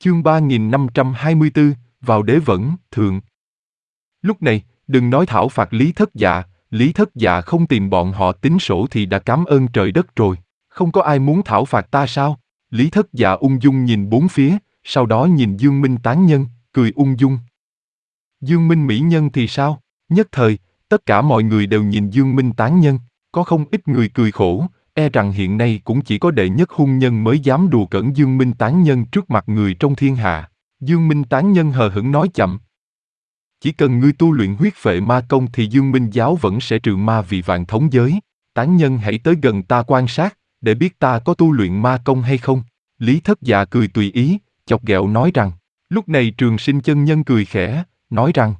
Chương 3524, vào đế vẫn, thượng. Lúc này, đừng nói thảo phạt Lý Thất Dạ không tìm bọn họ tính sổ thì đã cảm ơn trời đất rồi. Không có ai muốn thảo phạt ta sao? Lý Thất Dạ ung dung nhìn bốn phía, sau đó nhìn Dương Minh tán nhân, cười ung dung. Dương Minh mỹ nhân thì sao? Nhất thời, tất cả mọi người đều nhìn Dương Minh tán nhân, có không ít người cười khổ, e rằng hiện nay cũng chỉ có đệ nhất hung nhân mới dám đùa cỡn Dương Minh tán nhân trước mặt người trong thiên hạ. Dương Minh tán nhân hờ hững nói chậm. Chỉ cần ngươi tu luyện huyết phệ ma công thì Dương Minh giáo vẫn sẽ trừ ma vì vạn thống giới. Tán nhân hãy tới gần ta quan sát, để biết ta có tu luyện ma công hay không. Lý Thất Dạ cười tùy ý, chọc ghẹo nói rằng. Lúc này Trường Sinh chân nhân cười khẽ, nói rằng.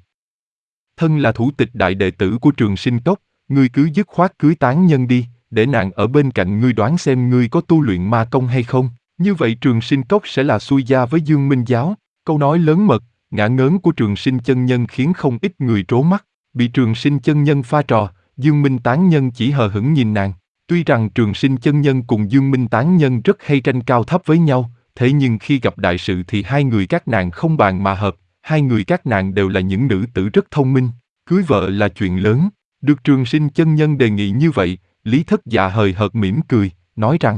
Thân là thủ tịch đại đệ tử của Trường Sinh Cốc, ngươi cứ dứt khoát cưới tán nhân đi, để nàng ở bên cạnh ngươi đoán xem ngươi có tu luyện ma công hay không. Như vậy Trường Sinh Cốc sẽ là xuôi gia với Dương Minh giáo. Câu nói lớn mật, ngả ngớn của Trường Sinh chân nhân khiến không ít người trố mắt. Bị Trường Sinh chân nhân pha trò, Dương Minh tán nhân chỉ hờ hững nhìn nàng. Tuy rằng Trường Sinh chân nhân cùng Dương Minh tán nhân rất hay tranh cao thấp với nhau, thế nhưng khi gặp đại sự thì hai người các nàng không bàn mà hợp. Hai người các nàng đều là những nữ tử rất thông minh, cưới vợ là chuyện lớn. Được Trường Sinh chân nhân đề nghị như vậy, Lý Thất Dạ hời hợt mỉm cười, nói rằng.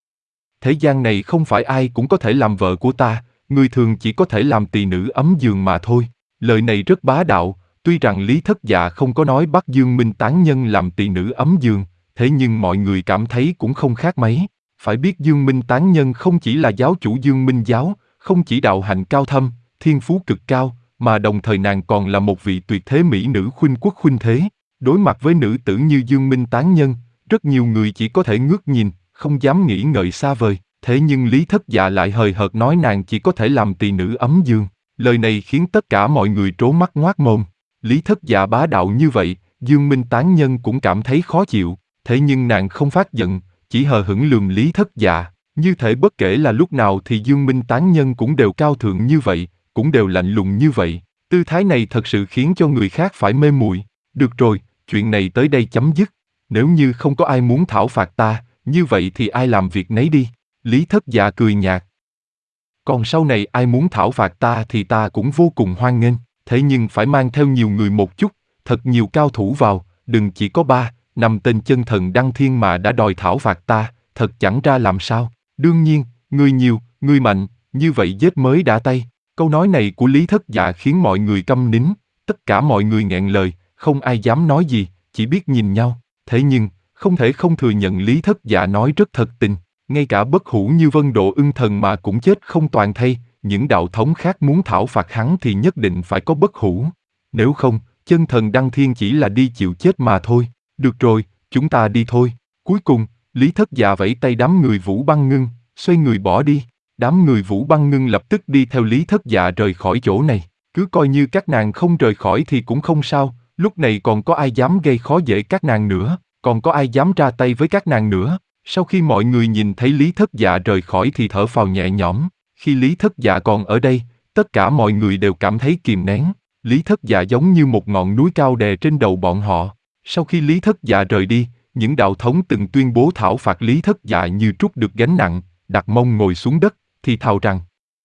Thế gian này không phải ai cũng có thể làm vợ của ta, người thường chỉ có thể làm tỳ nữ ấm giường mà thôi. Lời này rất bá đạo, tuy rằng Lý Thất Dạ không có nói bắt Dương Minh tán nhân làm tỳ nữ ấm giường, thế nhưng mọi người cảm thấy cũng không khác mấy. Phải biết Dương Minh tán nhân không chỉ là giáo chủ Dương Minh giáo, không chỉ đạo hạnh cao thâm, thiên phú cực cao, mà đồng thời nàng còn là một vị tuyệt thế mỹ nữ khuynh quốc khuynh thế. Đối mặt với nữ tử như Dương Minh tán nhân, rất nhiều người chỉ có thể ngước nhìn, không dám nghĩ ngợi xa vời. Thế nhưng Lý Thất Dạ lại hời hợt nói nàng chỉ có thể làm tỳ nữ ấm giường. Lời này khiến tất cả mọi người trố mắt ngoác mồm. Lý Thất Dạ bá đạo như vậy, Dương Minh tán nhân cũng cảm thấy khó chịu. Thế nhưng nàng không phát giận, chỉ hờ hững lườm Lý Thất Dạ. Như thể bất kể là lúc nào thì Dương Minh tán nhân cũng đều cao thượng như vậy, cũng đều lạnh lùng như vậy. Tư thái này thật sự khiến cho người khác phải mê muội. Được rồi, chuyện này tới đây chấm dứt. Nếu như không có ai muốn thảo phạt ta, như vậy thì ai làm việc nấy đi. Lý Thất Dạ cười nhạt. Còn sau này ai muốn thảo phạt ta thì ta cũng vô cùng hoan nghênh, thế nhưng phải mang theo nhiều người một chút, thật nhiều cao thủ vào, đừng chỉ có 3-5 tên chân thần đăng thiên mà đã đòi thảo phạt ta, thật chẳng ra làm sao. Đương nhiên, người nhiều, người mạnh, như vậy giết mới đã tay. Câu nói này của Lý Thất Dạ khiến mọi người câm nín, tất cả mọi người nghẹn lời, không ai dám nói gì, chỉ biết nhìn nhau. Thế nhưng, không thể không thừa nhận Lý Thất Dạ nói rất thật tình. Ngay cả bất hủ như Vân Độ Ưng Thần mà cũng chết không toàn thây, những đạo thống khác muốn thảo phạt hắn thì nhất định phải có bất hủ. Nếu không, chân thần đăng thiên chỉ là đi chịu chết mà thôi. Được rồi, chúng ta đi thôi. Cuối cùng, Lý Thất Dạ vẫy tay đám người Vũ Băng Ngưng, xoay người bỏ đi. Đám người Vũ Băng Ngưng lập tức đi theo Lý Thất Dạ rời khỏi chỗ này. Cứ coi như các nàng không rời khỏi thì cũng không sao, lúc này còn có ai dám gây khó dễ các nàng nữa, còn có ai dám ra tay với các nàng nữa. Sau khi mọi người nhìn thấy Lý Thất Dạ rời khỏi thì thở phào nhẹ nhõm. Khi Lý Thất Dạ còn ở đây, tất cả mọi người đều cảm thấy kìm nén. Lý Thất Dạ giống như một ngọn núi cao đè trên đầu bọn họ. Sau khi Lý Thất Dạ rời đi, những đạo thống từng tuyên bố thảo phạt Lý Thất Dạ như trút được gánh nặng, đặt mông ngồi xuống đất, thì thào rằng: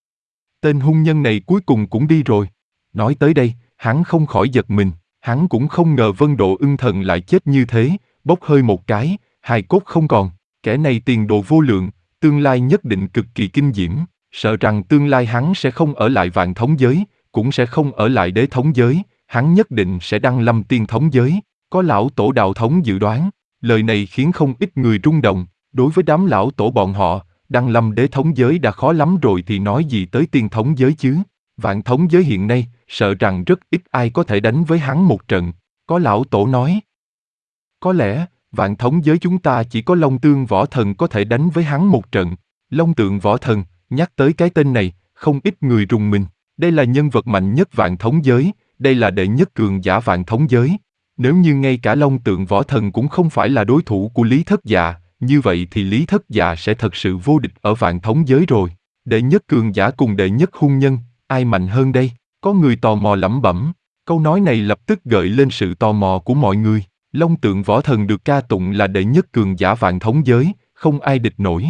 tên hung nhân này cuối cùng cũng đi rồi. Nói tới đây, hắn không khỏi giật mình. Hắn cũng không ngờ Vân Độ Ưng Thần lại chết như thế, bốc hơi một cái, hài cốt không còn. Kẻ này tiền đồ vô lượng, tương lai nhất định cực kỳ kinh diễm, sợ rằng tương lai hắn sẽ không ở lại vạn thống giới, cũng sẽ không ở lại đế thống giới, hắn nhất định sẽ đăng lâm tiên thống giới. Có lão tổ đạo thống dự đoán, lời này khiến không ít người rung động. Đối với đám lão tổ bọn họ, đăng lâm đế thống giới đã khó lắm rồi thì nói gì tới tiên thống giới chứ. Vạn thống giới hiện nay, sợ rằng rất ít ai có thể đánh với hắn một trận. Có lão tổ nói: có lẽ vạn thống giới chúng ta chỉ có Long Tương Võ Thần có thể đánh với hắn một trận. Long Tượng Võ Thần, nhắc tới cái tên này, không ít người rùng mình. Đây là nhân vật mạnh nhất vạn thống giới, đây là đệ nhất cường giả vạn thống giới. Nếu như ngay cả Long Tượng Võ Thần cũng không phải là đối thủ của Lý Thất Dạ, như vậy thì Lý Thất Dạ sẽ thật sự vô địch ở vạn thống giới rồi. Đệ nhất cường giả cùng đệ nhất hung nhân, ai mạnh hơn đây? Có người tò mò lẩm bẩm. Câu nói này lập tức gợi lên sự tò mò của mọi người. Long Tượng Võ Thần được ca tụng là đệ nhất cường giả vạn thống giới, không ai địch nổi.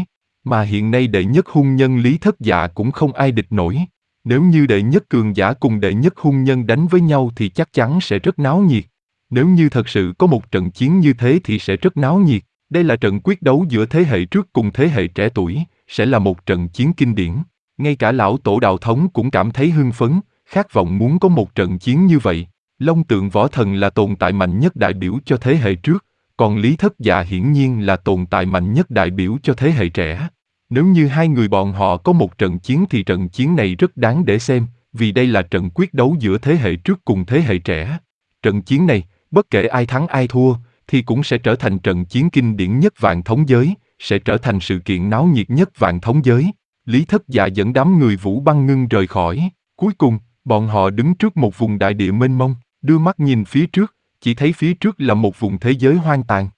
Mà hiện nay đệ nhất hung nhân Lý Thất Dạ cũng không ai địch nổi. Nếu như đệ nhất cường giả cùng đệ nhất hung nhân đánh với nhau thì chắc chắn sẽ rất náo nhiệt. Nếu như thật sự có một trận chiến như thế thì sẽ rất náo nhiệt. Đây là trận quyết đấu giữa thế hệ trước cùng thế hệ trẻ tuổi, sẽ là một trận chiến kinh điển. Ngay cả lão tổ đạo thống cũng cảm thấy hưng phấn, khát vọng muốn có một trận chiến như vậy. Long Tượng Võ Thần là tồn tại mạnh nhất đại biểu cho thế hệ trước, còn Lý Thất Dạ hiển nhiên là tồn tại mạnh nhất đại biểu cho thế hệ trẻ. Nếu như hai người bọn họ có một trận chiến thì trận chiến này rất đáng để xem, vì đây là trận quyết đấu giữa thế hệ trước cùng thế hệ trẻ. Trận chiến này, bất kể ai thắng ai thua, thì cũng sẽ trở thành trận chiến kinh điển nhất Vạn Thống Giới, sẽ trở thành sự kiện náo nhiệt nhất Vạn Thống Giới. Lý Thất Dạ dẫn đám người Vũ Băng Ngưng rời khỏi. Cuối cùng, bọn họ đứng trước một vùng đại địa mênh mông, đưa mắt nhìn phía trước, chỉ thấy phía trước là một vùng thế giới hoang tàn.